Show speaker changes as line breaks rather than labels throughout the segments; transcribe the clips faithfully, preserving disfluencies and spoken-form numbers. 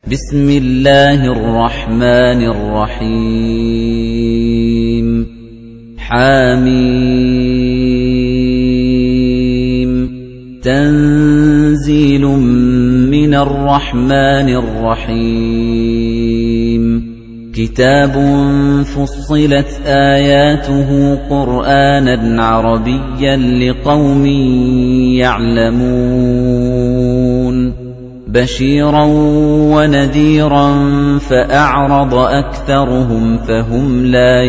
بسم الله الرحمن الرحيم حميم تنزيل من الرحمن الرحيم كتاب فصلت آياته قرآناً عربياً لقوم يعلمون بشيراً ونذيراً فأعرض أكثرهم فهم لا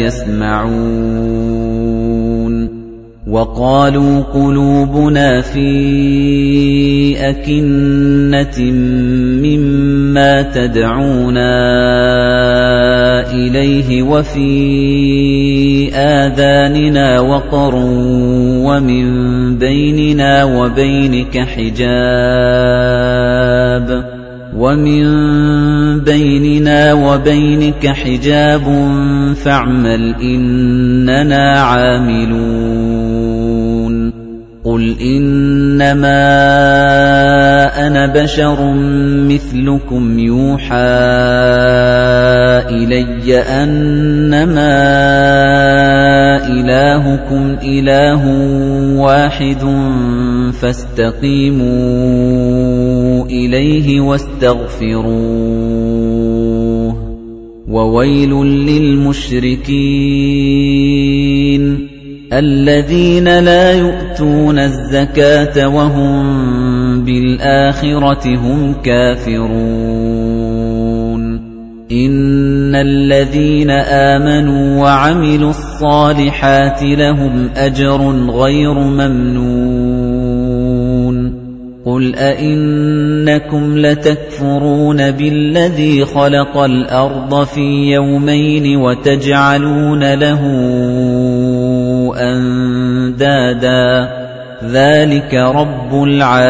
يسمعون وقالوا قلوبنا في أكنة مما تدعونا إليه وفي آذاننا وقر ومن بيننا وبينك حجاب ومن بيننا وبينك حجاب فاعمل إننا عاملون قل إنما أنا بشر مثلكم يوحى إلي أنما إلهكم إله واحد فاستقيموا إليه واستغفروه وويل للمشركين الذين لا يؤتون الزكاة وهم بالآخرة هم كافرون إن الذين آمنوا وعملوا الصالحات لهم أجر غير ممنون قل أئنكم لتكفرون بالذي خلق الأرض في يومين وتجعلون له أندادا ذلك رب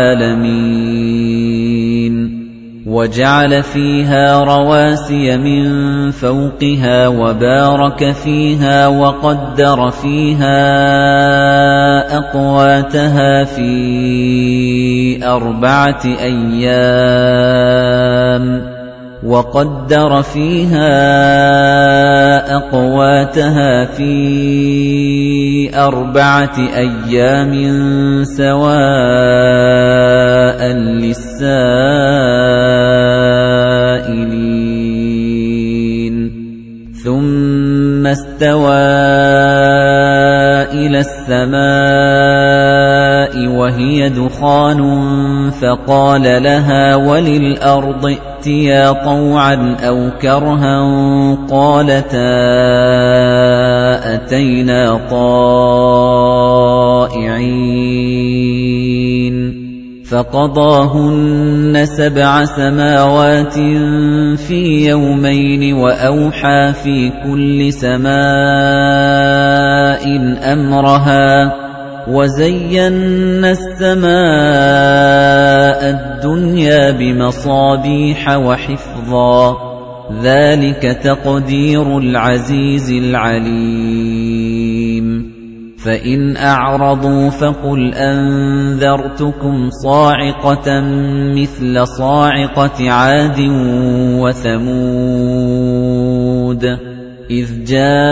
العالمين وجعل فيها رواسي من فوقها وبارك فيها وقدر فيها أقواتها في أربعة أيام وقدر فيها أقواتها في أربعة أيام سواء للسائلين ثم استوى إلى السماء وهي دخان فقال لها وللأرض ائتيا طوعا أو كرها قالتا أتينا طائعين فقضاهن سبع سماوات في يومين وأوحى في كل سماء أمرها وزينا السماء الدنيا بمصابيح وحفظا ذلك تقدير العزيز العليم فإن أعرضوا فقل أنذرتكم صاعقة مثل صاعقة عاد وثمود إذ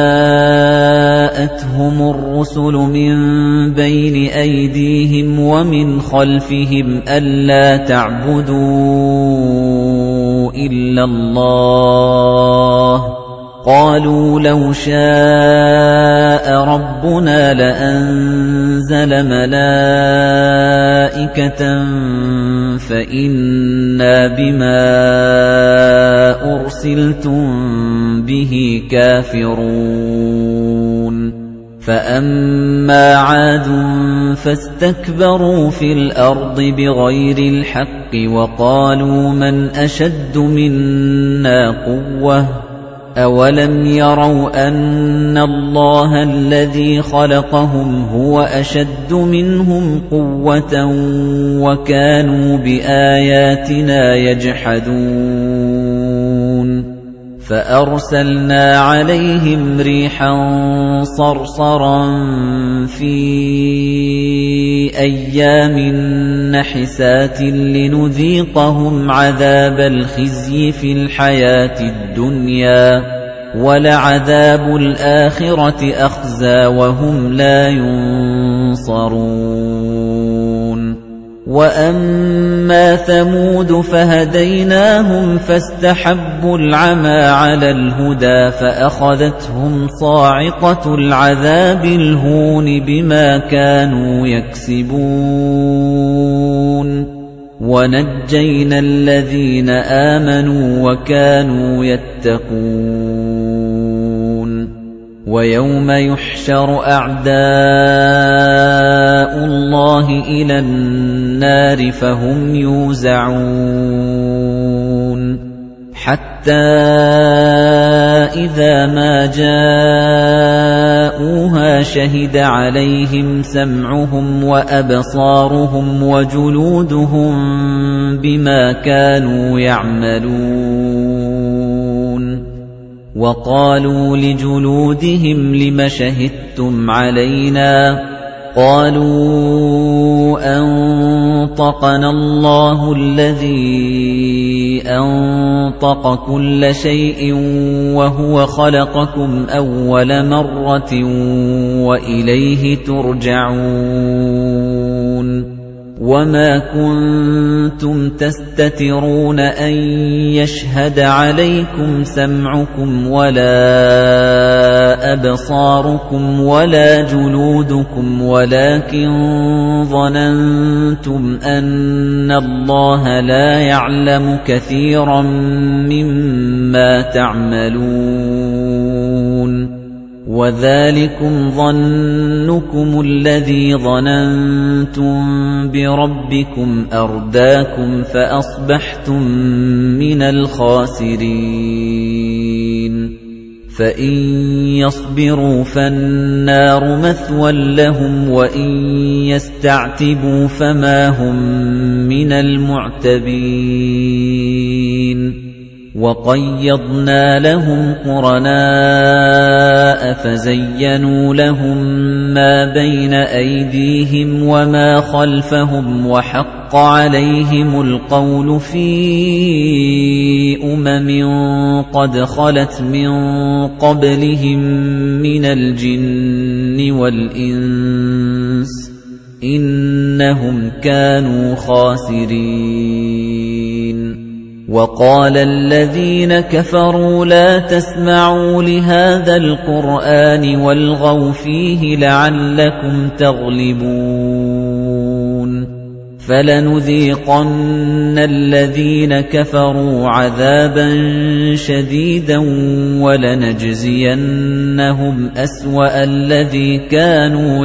جاءتهم الرسل من بين أيديهم ومن خلفهم ألا تعبدوا إلا الله قالوا لو شاء ربنا لأنزل ملائكة فإنا بما أرسلتم به كافرون فأما عاد فاستكبروا في الأرض بغير الحق وقالوا من أشد منا قوة أولم يروا أن الله الذي خلقهم هو أشد منهم قوة وكانوا بآياتنا يجحدون فأرسلنا عليهم ريحا صرصرا في أيام نحسات لنذيقهم عذاب الخزي في الحياة الدنيا ولعذاب الآخرة أخزى وهم لا ينصرون وَأَمَّا ثَمُودُ فَهَدَيْنَاهُمْ فَاسْتَحَبُّوا الْعَمَى عَلَى الْهُدَى فَأَخَذَتْهُمْ صَاعِقَةُ الْعَذَابِ الْهُونِ بِمَا كَانُوا يَكْسِبُونَ وَنَجَّيْنَا الَّذِينَ آمَنُوا وَكَانُوا يَتَّقُونَ وَيَوْمَ يُحْشَرُ أَعْدَاءُ اللَّهِ إِلَى النَّارِ فَهُمْ يُوزَعُونَ حَتَّى إِذَا مَا جَاءُوهَا شَهِدَ عَلَيْهِمْ سَمْعُهُمْ وَأَبْصَارُهُمْ وَجُلُودُهُم بِمَا كَانُوا يَعْمَلُونَ وَقَالُوا لِجُلُودِهِمْ لِمَ شَهِدتُّمْ عَلَيْنَا قَالُوا أَنطَقَنَا اللَّهُ الَّذِي أَنطَقَ كُلَّ شَيْءٍ وَهُوَ خَلَقَكُمْ أَوَّلَ مَرَّةٍ وَإِلَيْهِ تُرْجَعُونَ وَمَا كُنتُمْ تَسْتَتِرُونَ أَن يَشْهَدَ عَلَيْكُمْ سَمْعُكُمْ وَلَا أَبْصَارُكُمْ وَلَا جُلُودُكُمْ وَلَكِن ظَنَنتُمْ أَنَّ اللَّهَ لَا يَعْلَمُ كَثِيرًا مِّمَّا تَعْمَلُونَ وَذَلِكُمْ ظَنُّكُمُ الَّذِي ظَنَنتُم بِرَبِّكُمْ أَرْدَاكُمْ فَأَصْبَحْتُم مِّنَ الْخَاسِرِينَ فَإِن يَصْبِرُوا فَالنَّارُ مَثْوًى لَّهُمْ وَإِن يَسْتَعْتِبُوا فَمَا هُم مِّنَ الْمُعْتَبِينَ وَقَيَّضْنَا لَهُمْ قُرَنَاءَ فَزَيَّنُوا لَهُم مَّا بَيْنَ أَيْدِيهِمْ وَمَا خَلْفَهُمْ وَحَقَّ عَلَيْهِمُ الْقَوْلُ فِي أُمَمٍ قَدْ خَلَتْ مِن قَبْلِهِم مِّنَ الْجِنِّ وَالْإِنسِ إِنَّهُمْ كَانُوا خَاسِرِينَ وَقَالَ الَّذِينَ كَفَرُوا لَا تَسْمَعُوا لِهَذَا الْقُرْآنِ وَالْغَوْا فِيهِ لَعَلَّكُمْ تَغْلِبُونَ فَلَنُذِيقَنَّ الَّذِينَ كَفَرُوا عَذَابًا شَدِيدًا وَلَنَجْزِيَنَّهُمْ أَسْوَأَ الَّذِي كَانُوا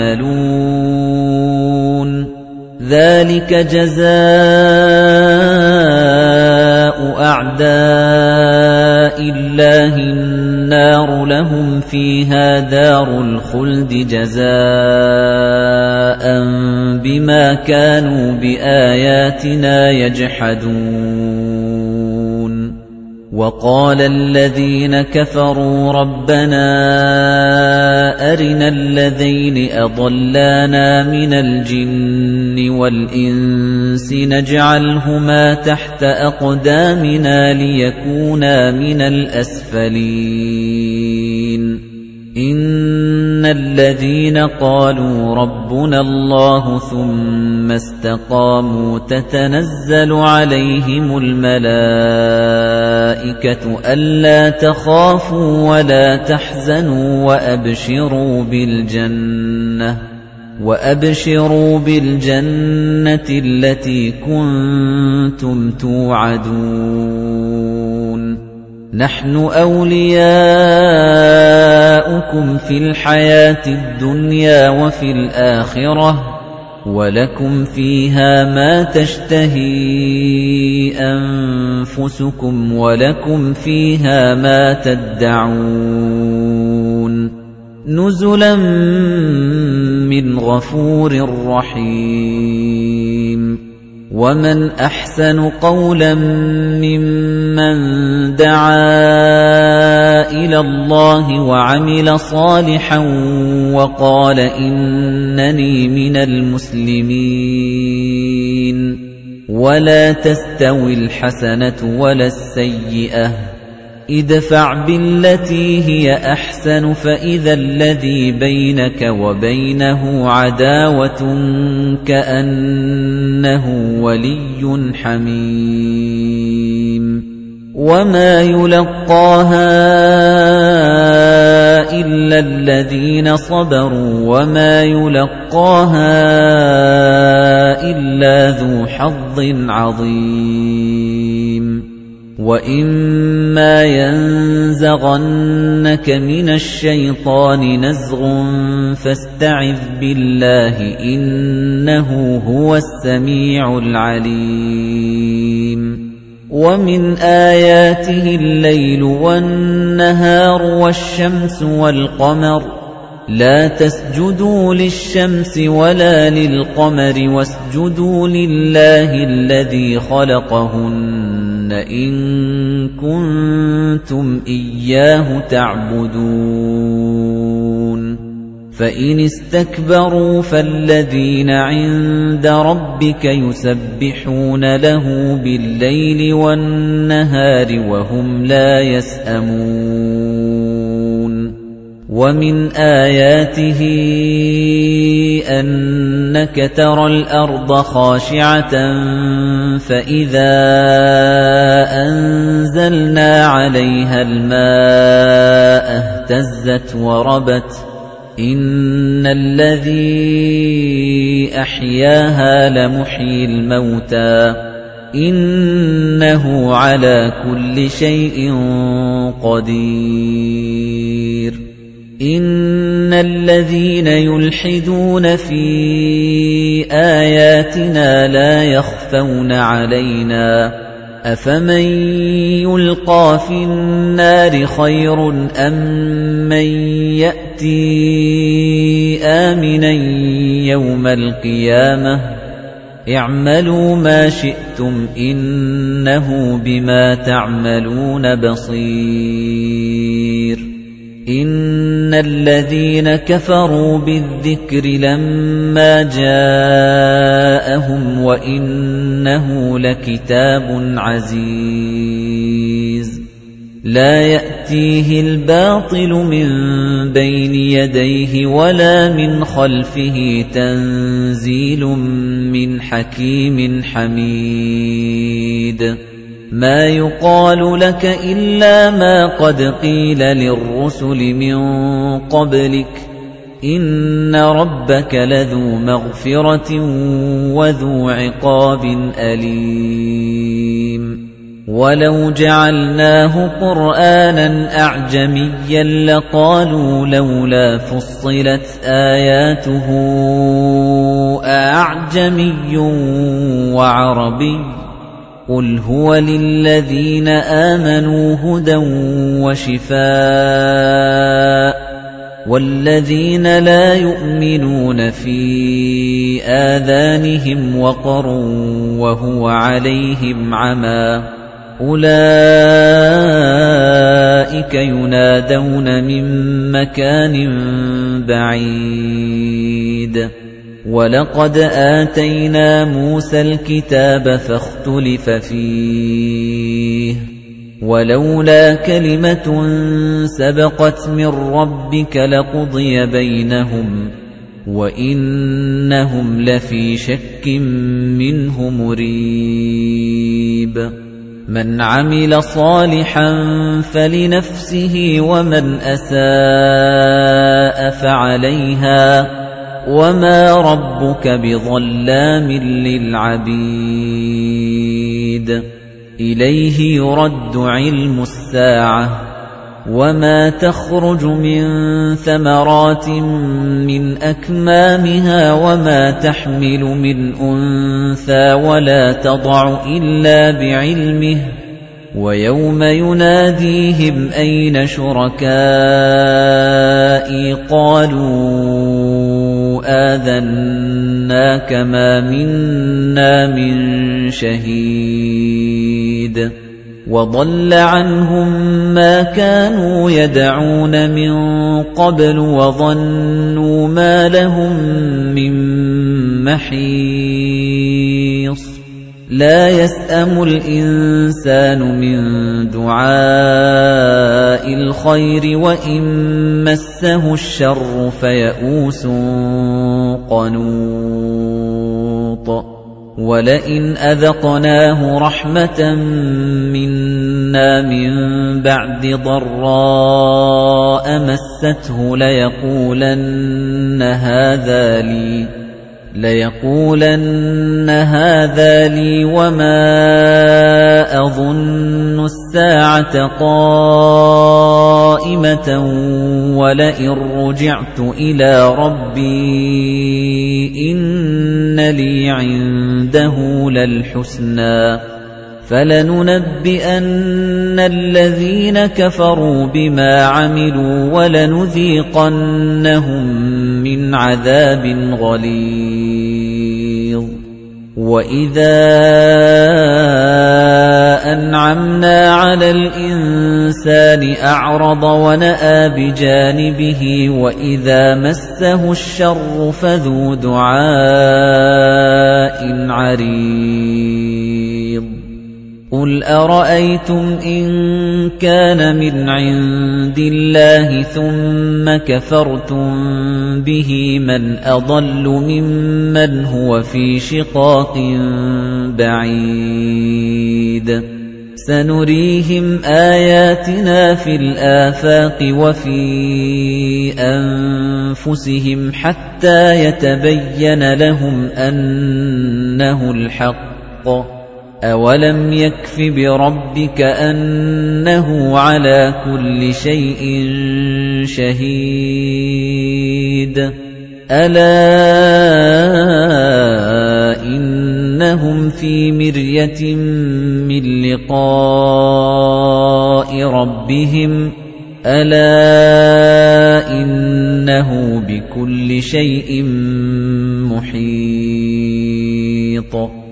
يَعْمَلُونَ ذَلِكَ جَزَاءُ أَعْدَاءِ اللَّهِ النَّارُ لَهُمْ فِيهَا دَارُ الْخُلْدِ جَزَاءً بِمَا كَانُوا بِآيَاتِنَا يَجْحَدُونَ وَقَالَ الَّذِينَ كَفَرُوا رَبَّنَا أَرِنَا الَّذَيْنِ أَضَلَّانَا مِنَ الْجِنِّ وَالْإِنسِ نَجْعَلْهُمَا تَحْتَ أَقْدَامِنَا لِيَكُونَا مِنَ الْأَسْفَلِينَ إِنَّ الَّذِينَ قَالُوا رَبُّنَا اللَّهُ ثُمَّ اسْتَقَامُوا تَتَنَزَّلُ عَلَيْهِمُ الْمَلَائِكَةُ أَلَّا تَخَافُوا وَلَا تَحْزَنُوا وَأَبْشِرُوا بِالْجَنَّةِ وَأَبْشِرُوا بِالْجَنَّةِ الَّتِي كُنتُمْ تُوعَدُونَ نَحْنُ أَوْلِيَاؤُكُمْ فِي الْحَيَاةِ الدُّنْيَا وَفِي الْآخِرَةِ وَلَكُمْ فِيهَا مَا تَشْتَهِي أَنفُسُكُمْ وَلَكُمْ فِيهَا مَا تَدَّعُونَ نُزُلًا مِّنْ غَفُورٍ رَّحِيمٍ وَمَنْ أَحْسَنُ قَوْلًا مِّمَّن دَعَا اللَّهِ وَعَمِلَ صَالِحًا وَقَالَ إِنَّنِي مِنَ الْمُسْلِمِينَ وَلَا تَسْتَوِي الْحَسَنَةُ وَلَا السَّيِّئَةُ ادْفَعْ بِالَّتِي هِيَ أَحْسَنُ فَإِذَا الَّذِي بَيْنَكَ وَبَيْنَهُ عَدَاوَةٌ كَأَنَّهُ وَلِيٌّ حَمِيمٌ وَمَا يُلَقَّاهَا إِلَّا الَّذِينَ صَبَرُوا وَمَا يُلَقَّاهَا إِلَّا ذُو حَظٍّ عَظِيمٍ وَإِمَّا يَنزَغَنَّكَ مِنَ الشَّيْطَانِ نَزْغٌ فَاسْتَعِذْ بِاللَّهِ إِنَّهُ هُوَ السَّمِيعُ الْعَلِيمُ وَمِنْ آيَاتِهِ اللَّيْلُ وَالنَّهَارُ وَالشَّمْسُ وَالْقَمَرُ لَا تَسْجُدُوا لِلشَّمْسِ وَلَا لِلْقَمَرِ وَاسْجُدُوا لِلَّهِ الَّذِي خَلَقَهُنَّ إِن كُنتُمْ إِيَّاهُ تَعْبُدُونَ فَإِنِ اسْتَكْبَرُوا فَالَّذِينَ عِندَ رَبِّكَ يُسَبِّحُونَ لَهُ بِاللَّيْلِ وَالنَّهَارِ وَهُمْ لَا يَسْأَمُونَ وَمِنْ آيَاتِهِ أَنَّكَ تَرَى الْأَرْضَ خَاشِعَةً فَإِذَا أَنزَلْنَا عَلَيْهَا الْمَاءَ اهْتَزَّتْ وَرَبَتْ إِنَّ الَّذِي أَحْيَاهَا لَمُحْيِي الْمَوْتَى إِنَّهُ عَلَى كُلِّ شَيْءٍ قَدِيرٌ إِنَّ الَّذِينَ يُلْحِدُونَ فِي آيَاتِنَا لَا يَخْفَوْنَ عَلَيْنَا أَفَمَن يُلْقَىٰ فِي النَّارِ خَيْرٌ أَم مَّن يَأْتِي آمِنًا يَوْمَ الْقِيَامَةِ اعْمَلُوا مَا شِئْتُمْ إِنَّهُ بِمَا تَعْمَلُونَ بَصِيرٌ إِنَّ الَّذِينَ كَفَرُوا بِالذِّكْرِ لَمَّا جَاءَهُمْ وَإِنَّهُ لَكِتَابٌ عَزِيزٌ لَا يَأْتِيهِ الْبَاطِلُ مِنْ بَيْنِ يَدَيْهِ وَلَا مِنْ خَلْفِهِ تَنزِيلٌ مِنْ حَكِيمٍ حَمِيدٍ مَا يُقَالُ لَكَ إِلَّا مَا قَدْ قِيلَ لِلرُّسُلِ مِن قَبْلِكَ إِنَّ رَبَّكَ لَذُو مَغْفِرَةٍ وَذُو عِقَابٍ أَلِيمٍ وَلَوْ جَعَلْنَاهُ قُرْآنًا أَعْجَمِيًّا لَّقَالُوا لَوْلَا فُصِّلَتْ آيَاتُهُ أَأَعْجَمِيٌّ وَعَرَبِيٌّ قُلْ هُوَ لِلَّذِينَ آمَنُوا هُدًى وَشِفَاءٌ وَالَّذِينَ لَا يُؤْمِنُونَ فِي آذَانِهِمْ وَقْرٌ وَهُوَ عَلَيْهِمْ عَمًى أُولَئِكَ يُنَادَوْنَ مِن مَّكَانٍ بَعِيدٍ وَلَقَدْ آتَيْنَا مُوسَى الْكِتَابَ فَاخْتُلِفَ فِيهِ وَلَوْلَا كَلِمَةٌ سَبَقَتْ مِن رَّبِّكَ لَقُضِيَ بَيْنَهُمْ وَإِنَّهُمْ لَفِي شَكٍّ مِّنْهُ مُرِيبٍ مَنْ عَمِلَ صَالِحًا فَلِنَفْسِهِ وَمَنْ أَسَاءَ فَعَلَيْهَا وَمَا رَبُّكَ بِظَلَّامٍ لِّلْعَبِيدِ إِلَيْهِ يُرَدُّ عِلْمُ السَّاعَةِ وَمَا تَخْرُجُ مِن ثَمَرَاتٍ مِّنْ أَكْمَامِهَا وَمَا تَحْمِلُ مِنْ أُنثَىٰ وَلَا تَضَعُ إِلَّا بِعِلْمِهِ وَيَوْمَ يُنَادِيهِمْ أَيْنَ شُرَكَائِي قَالُوا آذَنَّاكَ مَا مِنَّا مِن شَهِيدٍ وَضَلَّ عَنْهُم مَّا كَانُوا يَدْعُونَ مِن قَبْلُ وَظَنُّوا مَا لَهُم مِّن مَّحِيصٍ لَا يَسْأَمُ الْإِنسَانُ مِن دُعَاءِ الْخَيْرِ وَإِن مَّسَّهُ الشَّرُّ فَيَئُوسٌ قَنُوطٌ وَلَئِنْ أَذَقْنَاهُ رَحْمَةً مِنَّا مِن بَعْدِ ضَرَّاءَ مَسَّتْهُ لَيَقُولَنَّ هَذَا لِي لَيَقُولَنَّ هَذَا لِي وَمَا أَظُنُّ السَّاعَةَ قَائِمَةً وَلَئِن رُّجِعْتُ إِلَىٰ رَبِّي إِنَّ لِي عِندَهُ لَلْحُسْنَىٰ فَلَنُنَبِّئَنَّ الَّذِينَ كَفَرُوا بِمَا عَمِلُوا وَلَنُذِيقَنَّهُم مِّنْ عَذَابٍ غَلِيظٍ وَإِذَا أَنْعَمْنَا عَلَى الْإِنسَانِ أَعْرَضَ وَنَأَىٰ بِجَانِبِهِ وَإِذَا مَسَّهُ الشَّرُّ فَذُو دُعَاءٍ عَرِيضٍ قُلْ أَرَأَيْتُمْ إِن كَانَ مِنْ عِندِ اللَّهِ ثُمَّ كَفَرْتُم بِهِ مَنْ أَضَلُّ مِمَّنْ هُوَ فِي شِقَاقٍ بَعِيدٍ سَنُرِيهِمْ آيَاتِنَا فِي الْآفَاقِ وَفِي أَنفُسِهِمْ حَتَّى يَتَبَيَّنَ لَهُمْ أَنَّهُ الْحَقُّ أَوَلَمْ يَكْفِ بِرَبِّكَ أَنَّهُ عَلَى كُلِّ شَيْءٍ شَهِيدٌ أَلَا إِنَّهُمْ فِي مِرْيَةٍ مِّن لِّقَاءِ رَبِّهِمْ أَلَا إِنَّهُ بِكُلِّ شَيْءٍ مُحِيطٌ